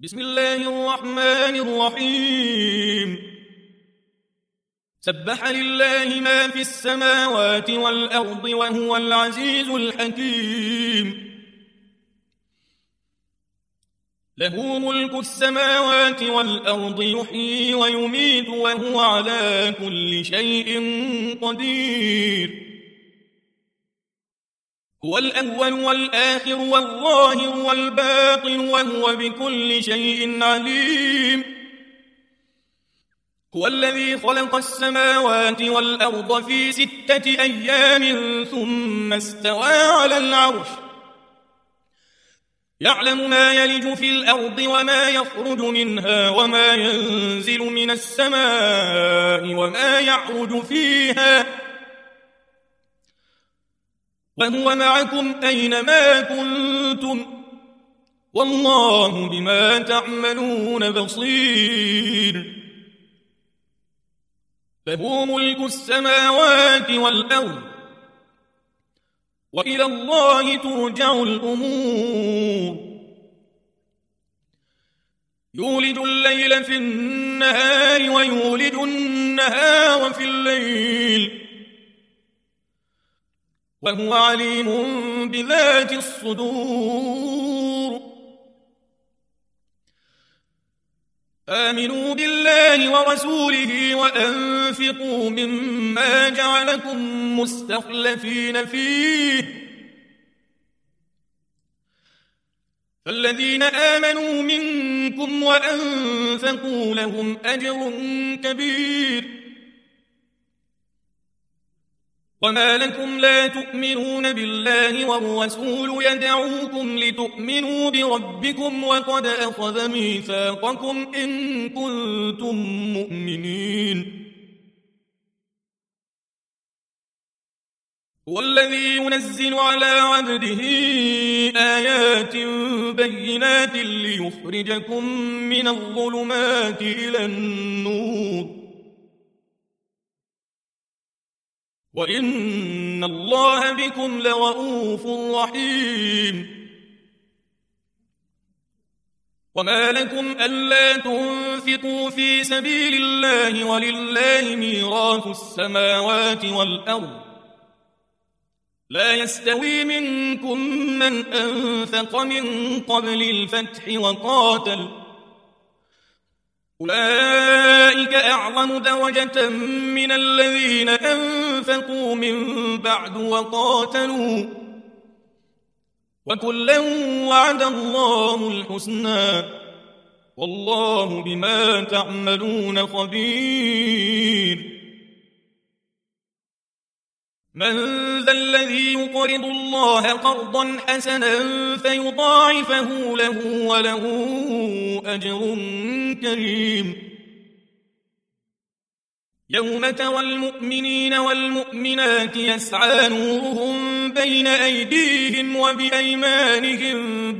بسم الله الرحمن الرحيم سبح لله ما في السماوات والأرض وهو العزيز الحكيم له ملك السماوات والأرض يحيي ويميت وهو على كل شيء قدير هو الأول والآخر والظاهر والباطن وهو بكل شيء عليم هو الذي خلق السماوات والأرض في 6 أيام ثم استوى على العرش يعلم ما يلج في الأرض وما يخرج منها وما ينزل من السماء وما يعرج فيها وهو معكم أينما كنتم والله بما تعملون بصير له ملك السماوات والأرض وإلى الله ترجع الأمور يولج الليل في النهار ويولج النهار في الليل وهو عليم بذات الصدور آمنوا بالله ورسوله وأنفقوا مما جعلكم مستخلفين فيه فالذين آمنوا منكم وأنفقوا لهم أجر كبير وما لكم لا تؤمنون بالله والرسول يدعوكم لتؤمنوا بربكم وقد أخذ ميثاقكم إن كنتم مؤمنين هو الذي ينزل على عبده آيات بينات ليخرجكم من الظلمات إلى النور وإن الله بكم لرؤوف رحيم وما لكم ألا تنفقوا في سبيل الله ولله ميراث السماوات والأرض لا يستوي منكم من أنفق من قبل الفتح وقاتل أولئك أعظم درجة من الذين أنفقوا من بعد وقاتلوا وكلا وعد الله الحسنى والله بما تعملون خبير من ذا الذي يقرض الله قرضا حسنا فيضاعفه له وله أجر كريم يوم ترى المؤمنين والمؤمنات يسعى نورهم بين أيديهم وبأيمانهم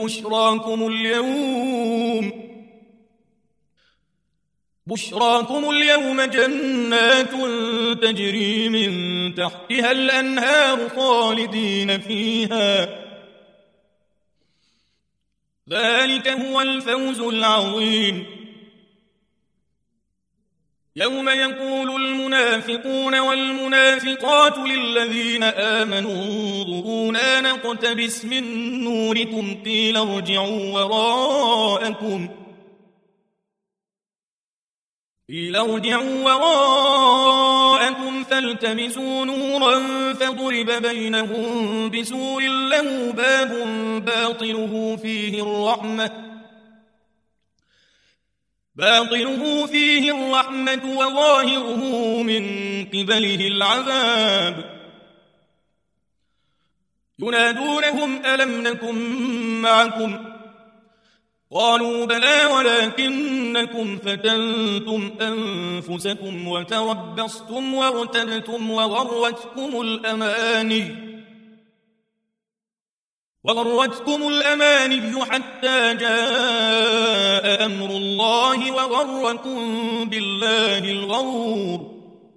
بشراكم اليوم جنات تجري من تحتها الأنهار خالدين فيها ذلك هو الفوز العظيم يوم يقول المنافقون والمنافقات للذين آمنوا انظرونا نقتبس من نوركم قيل ارجعوا وراءكم فالتمسوا نورا فضرب بينهم بسور له باب باطنه فيه الرحمة وظاهره من قبله العذاب ينادونهم ألم نكن معكم قالوا بلى ولكنكم فتنتم أنفسكم وتربصتم وارتبتم وغرتكم الأماني حتى جاء أمر الله وغركم بالله الغرور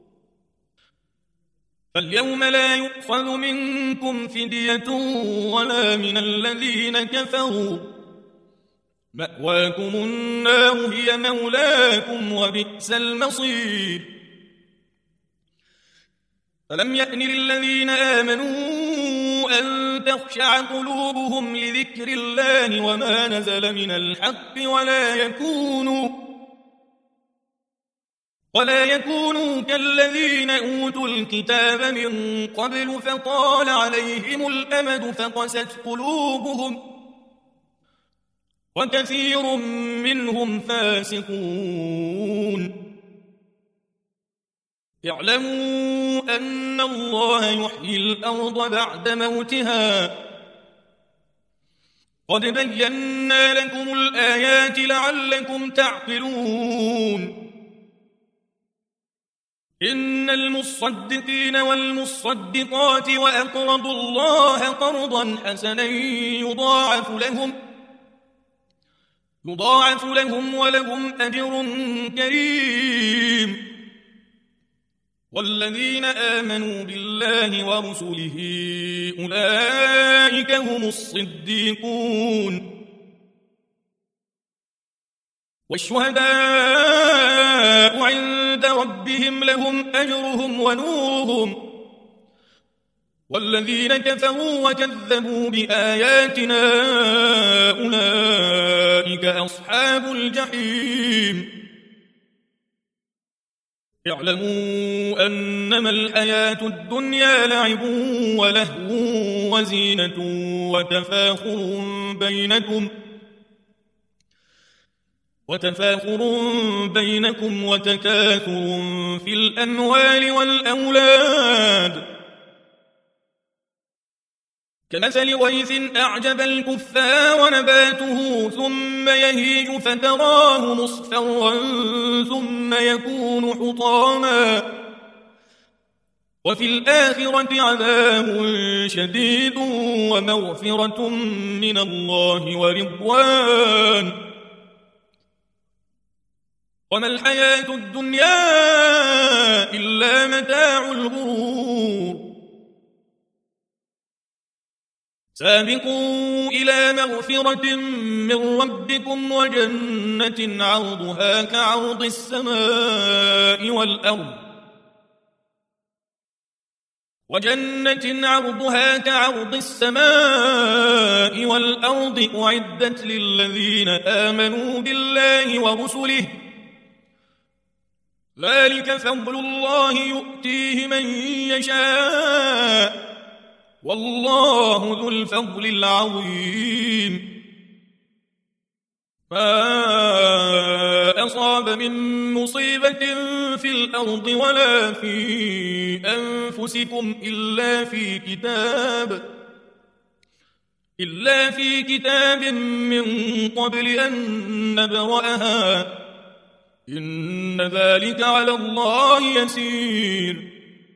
فاليوم لا يؤخذ منكم فدية ولا من الذين كفروا مأواكم النار هي مولاكم وبئس المصير. فلم يأن للذين آمنوا أن تخشع قلوبهم لذكر الله وما نزل من الحق ولا يكونوا كالذين أوتوا الكتاب من قبل فطال عليهم الأمد فقست قلوبهم وكثير منهم فاسقون. اعلموا أن الله يحيي الأرض بعد موتها قد بينا لكم الآيات لعلكم تعقلون. إن المصدقين والمصدقات وأقرضوا الله قرضا حسنا يضاعف لهم ولهم أجر كريم. والذين آمنوا بالله ورسله أولئك هم الصديقون والشهداء عند ربهم لهم أجرهم ونورهم. والذين كفروا وكذبوا بآياتنا أولئك أصحاب الجحيم. اعلموا أنما الحياة الدنيا لعب ولهو وزينة وتفاخر بينكم وتكاثر في الأموال والأولاد كمثل غيث أعجب الكفار نباته ثم يهيج فتراه مصفرا ثم يكون حطاما وفي الآخرة عذاب شديد ومغفرة من الله ورضوان وما الحياة الدنيا إلا متاع الغرور. سابقوا إلى مغفرة من ربكم وجنة عرضها كعرض السماء والأرض أعدت للذين آمنوا بالله ورسله ذلك فضل الله يؤتيه من يشاء والله ذو الفضل العظيم. ما أصاب من مصيبة في الأرض ولا في أنفسكم إلا في كتاب من قبل أن نبرأها إن ذلك على الله يسير.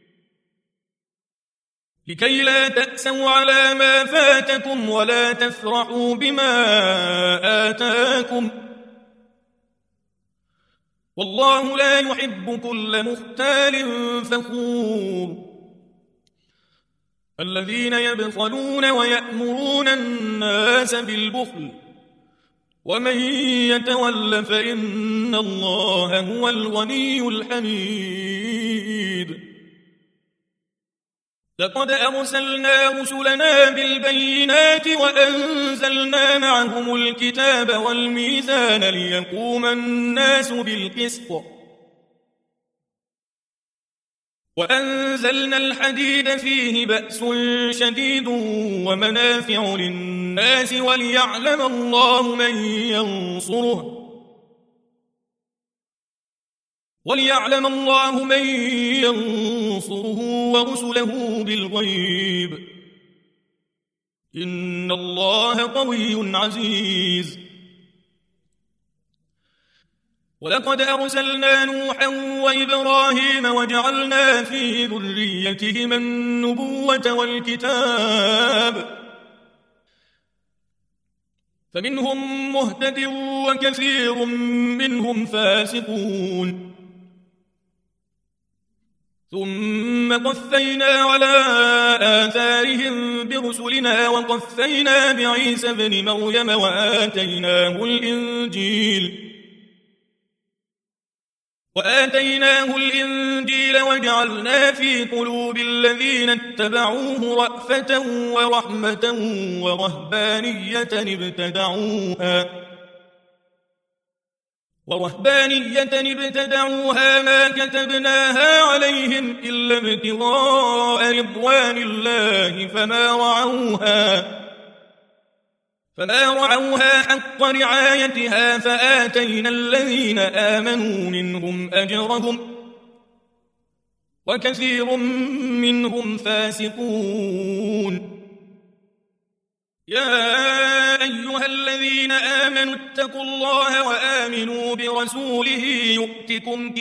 لكي لا تأسوا على ما فاتكم ولا تفرحوا بما آتاكم والله لا يحب كل مختال فخور. الذين يبخلون ويأمرون الناس بالبخل ومن يتول فإن الله هو الغني الحميد. لقد أرسلنا رسلنا بالبينات وأنزلنا معهم الكتاب والميزان ليقوم الناس بالقسط وأنزلنا الحديد فيه بأس شديد ومنافع للناس وليعلم الله من ينصره ورسله بالغيب إن الله قوي عزيز. ولقد أرسلنا نوحا وإبراهيم وجعلنا في ذريتهما النبوة والكتاب فمنهم مهتد وكثير منهم فاسقون. ثم قفينا على آثارهم برسلنا وقفينا بعيسى ابن مريم وآتيناه الإنجيل وجعلنا في قلوب الذين اتبعوه رأفة ورحمة ورهبانية ابتدعوها ما كتبناها عليهم إلا ابتغاء رضوان الله فما رعوها حق رعايتها فآتينا الذين آمنوا منهم أجرهم وكثير منهم فاسقون. يا أيها الذين آمنوا اتقوا الله وآمنوا برسوله يؤتكم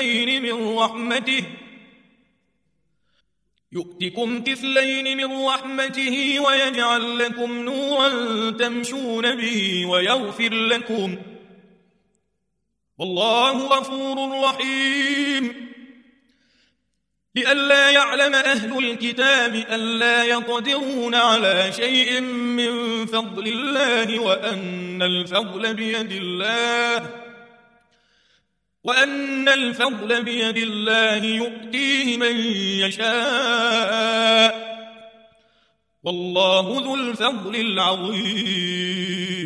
كفلين من رحمته ويجعل لكم نورا تمشون به ويغفر لكم والله غفور رحيم. لئلا يعلم أهل الكتاب ألا يقدرون على شيء من فضل الله وأن الفضل بيد الله يؤتيه من يشاء والله ذو الفضل العظيم.